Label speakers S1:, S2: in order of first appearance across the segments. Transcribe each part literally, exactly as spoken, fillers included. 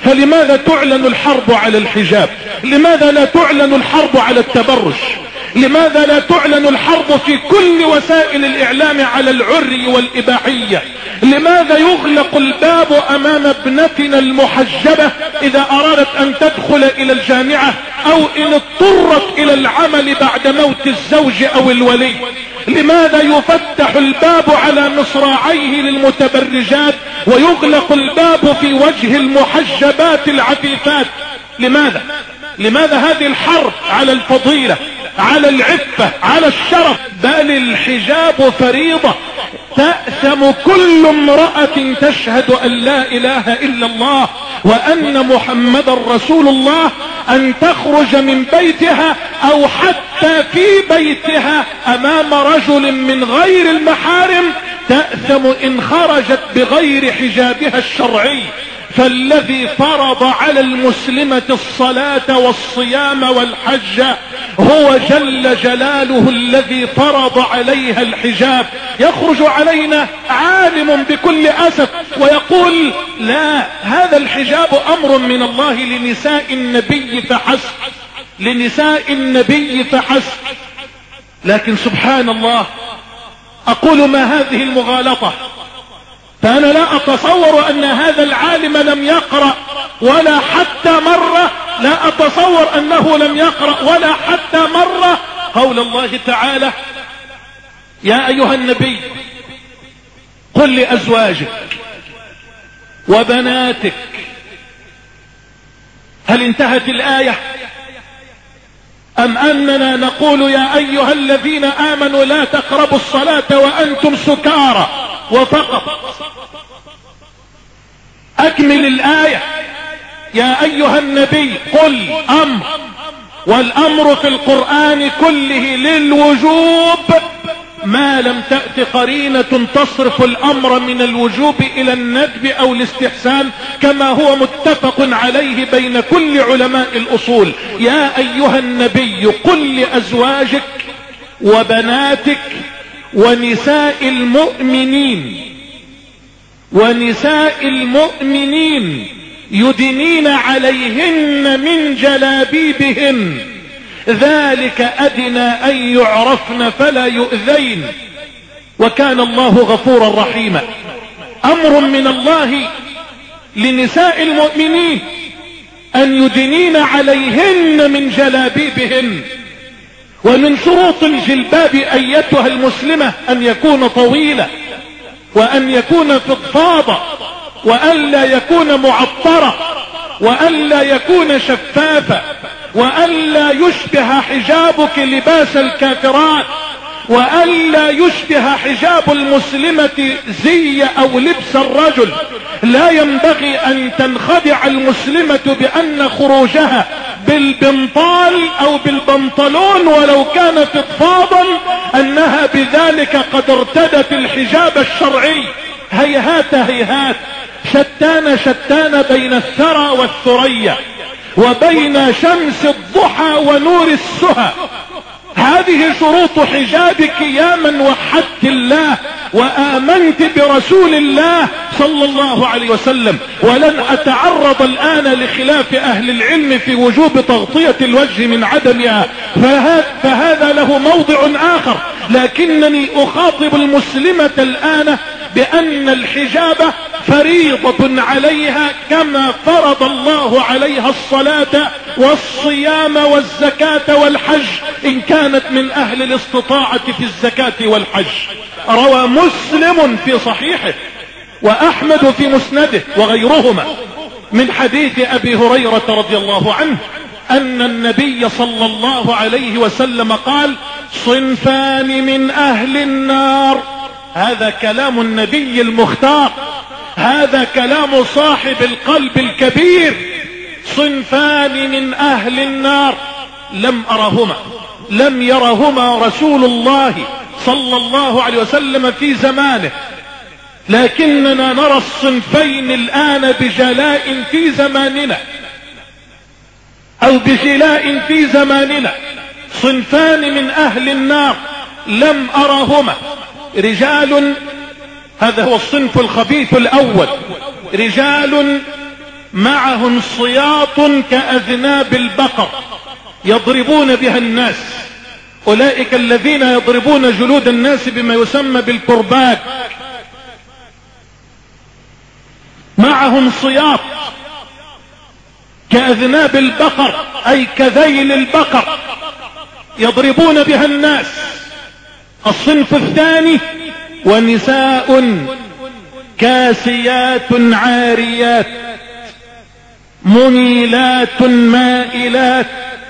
S1: فلماذا تعلن الحرب على الحجاب؟ لماذا لا تعلن الحرب على التبرج؟ لماذا لا تعلن الحرب في كل وسائل الإعلام على العري والإباحية؟ لماذا يغلق الباب أمام ابنتنا المحجبة إذا أرادت أن تدخل إلى الجامعة أو إن اضطرت إلى العمل بعد موت الزوج أو الولي؟ لماذا يفتح الباب على مصراعيه للمتبرجات ويغلق الباب في وجه المحجبات العفيفات؟ لماذا؟ لماذا هذه الحرب على الفضيلة، على العفة، على الشرف؟ بل الحجاب فريضة. تأثم كل امرأة تشهد أن لا إله إلا الله وأن محمد رسول الله أن تخرج من بيتها أو حتى في بيتها أمام رجل من غير المحارم، تأثم إن خرجت بغير حجابها الشرعي. فالذي فرض على المسلمة الصلاة والصيام والحج هو جل جلاله الذي فرض عليها الحجاب. يخرج علينا عالم بكل أسف ويقول لا، هذا الحجاب أمر من الله لنساء النبي فحسب، لنساء النبي فحسب. لكن سبحان الله، أقول ما هذه المغالطة؟ فأنا لا أتصور أن هذا العالم لم يقرأ ولا حتى مرة، لا أتصور أنه لم يقرأ ولا حتى مرة قول الله تعالى: يا أيها النبي قل لأزواجك وبناتك. هل انتهت الآية؟ أم أننا نقول يا أيها الذين آمنوا لا تقربوا الصلاة وأنتم سكارى وفقط؟ أكمل الآية: يا أيها النبي قل أمر، والأمر في القرآن كله للوجوب ما لم تأت قرينة تصرف الأمر من الوجوب إلى الندب أو الاستحسان، كما هو متفق عليه بين كل علماء الأصول. يا أيها النبي قل لأزواجك وبناتك ونساء المؤمنين ونساء المؤمنين يدنين عليهن من جلابيبهن ذلك أدنى أن يعرفن فلا يؤذين وكان الله غفورا رحيما. أمر من الله لنساء المؤمنين أن يدنين عليهن من جلابيبهن. ومن شروط الجلباب أيتها المسلمة أن يكون طويلا، وأن يكون فضفاضا، وأن لا يكون معطرا، وأن لا يكون شفافا، وأن لا يشبه حجابك لباس الكافرات، وأن لا يشبه حجاب المسلمة زي أو لبس الرجل. لا ينبغي أن تنخدع المسلمة بأن خروجها بالبنطال أو بالبنطلون ولو كان فضفاضا أنها بذلك قد ارتدت الحجاب الشرعي. هيهات هيهات، شتان شتان بين الثرى والثريا، وبين شمس الضحى ونور السهى. هذه شروط حجابك يا من وحدت الله وآمنت برسول الله صلى الله عليه وسلم. ولن أتعرض الآن لخلاف أهل العلم في وجوب تغطية الوجه من عدمها، فهذا له موضع آخر. لكنني أخاطب المسلمة الآن بأن الحجاب فريضة عليها كما فرض الله عليها الصلاة والصيام والزكاة والحج إن كانت من أهل الاستطاعة في الزكاة والحج. روى مسلم في صحيحه وأحمد في مسنده وغيرهما من حديث أبي هريرة رضي الله عنه أن النبي صلى الله عليه وسلم قال: صنفان من أهل النار. هذا كلام النبي المختار، هذا كلام صاحب القلب الكبير. صنفان من أهل النار لم أرهما، لم يرهما رسول الله صلى الله عليه وسلم في زمانه، لكننا نرى الصنفين الآن بجلاء في زماننا أو بجلاء في زماننا. صنفان. صنفان من أهل النار لم أرهما، لم يرهما رسول الله صلى الله عليه وسلم في زمانه، لكننا نرى الصنفين الآن بجلاء في زماننا. صنفان من أهل النار، لم أرهما، لم يرهما رسول الله صلى الله عليه وسلم في زمانه، لكننا نرى الصنفين الآن بجلاء في زماننا. رجال، هذا هو الصنف الخبيث الأول، رجال معهم صياط كأذناب البقر يضربون بها الناس. أولئك الذين يضربون جلود الناس بما يسمى بالكرباج. معهم صياط كأذناب البقر أي كذيل البقر يضربون بها الناس. الصنف الثاني ونساء كاسيات عاريات مميلات مائلات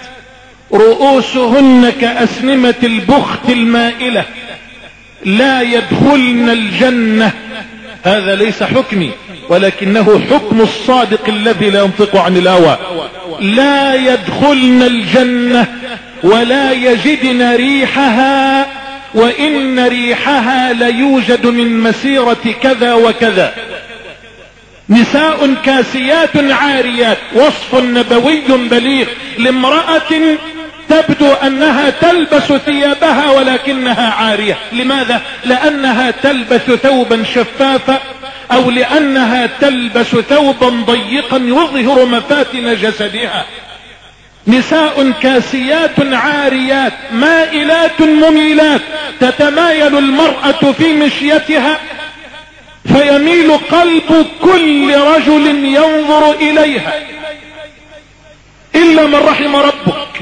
S1: رؤوسهن كأسنمة البخت المائلة لا يدخلن الجنة. هذا ليس حكمي ولكنه حكم الصادق الذي لا ينطق عن الهوى. لا يدخلن الجنة ولا يجدن ريحها وإن ريحها ليوجد من مسيرة كذا وكذا. نساء كاسيات عاريات وصف نبوي بليغ لامرأة تبدو أنها تلبس ثيابها ولكنها عارية. لماذا؟ لأنها تلبس ثوبا شفافا أو لأنها تلبس ثوبا ضيقا يظهر مفاتن جسدها. نساء كاسيات عاريات مائلات مميلات تتمايل المرأة في مشيتها فيميل قلب كل رجل ينظر إليها إلا من رحم ربك.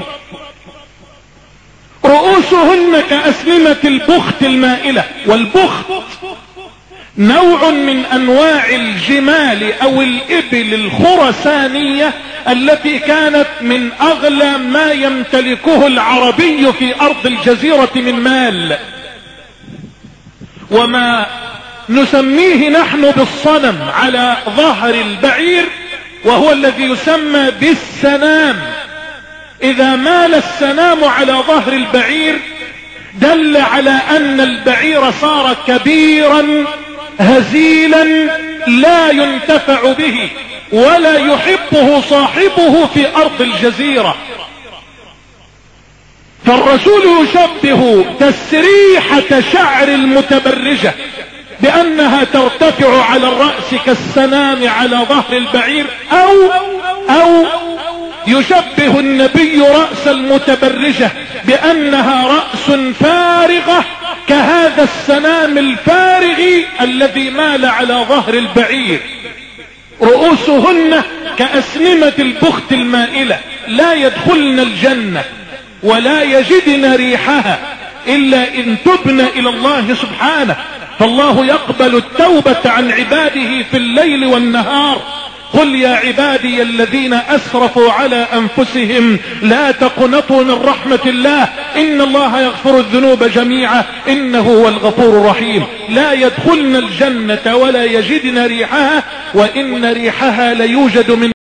S1: رؤوسهن كأسنمة البخت المائلة. والبخت نوع من أنواع الجمال أو الإبل الخرسانية التي كانت من أغلى ما يمتلكه العربي في أرض الجزيرة من مال. وما نسميه نحن بالصنم على ظهر البعير وهو الذي يسمى بالسنام. إذا مال السنام على ظهر البعير دل على أن البعير صار كبيرا هزيلا لا ينتفع به ولا يحبه صاحبه في أرض الجزيرة. فالرسول يشبه تسريحة شعر المتبرجة بأنها ترتفع على الرأس كالسنام على ظهر البعير أو أو يشبه النبي رأس المتبرجة بأنها رأس فارغة كهذا السنام الفارغ الذي مال على ظهر البعير. رؤوسهن كأسنمة البخت المائلة لا يدخلن الجنة ولا يجدن ريحها إلا إن تبن إلى الله سبحانه. فالله يقبل التوبة عن عباده في الليل والنهار. قل يا عبادي الذين أسرفوا على أنفسهم لا تقنطوا من رحمة الله إن الله يغفر الذنوب جميعا إنه هو الغفور الرحيم. لا يدخلن الجنة ولا يجدن ريحها وإن ريحها ليوجد من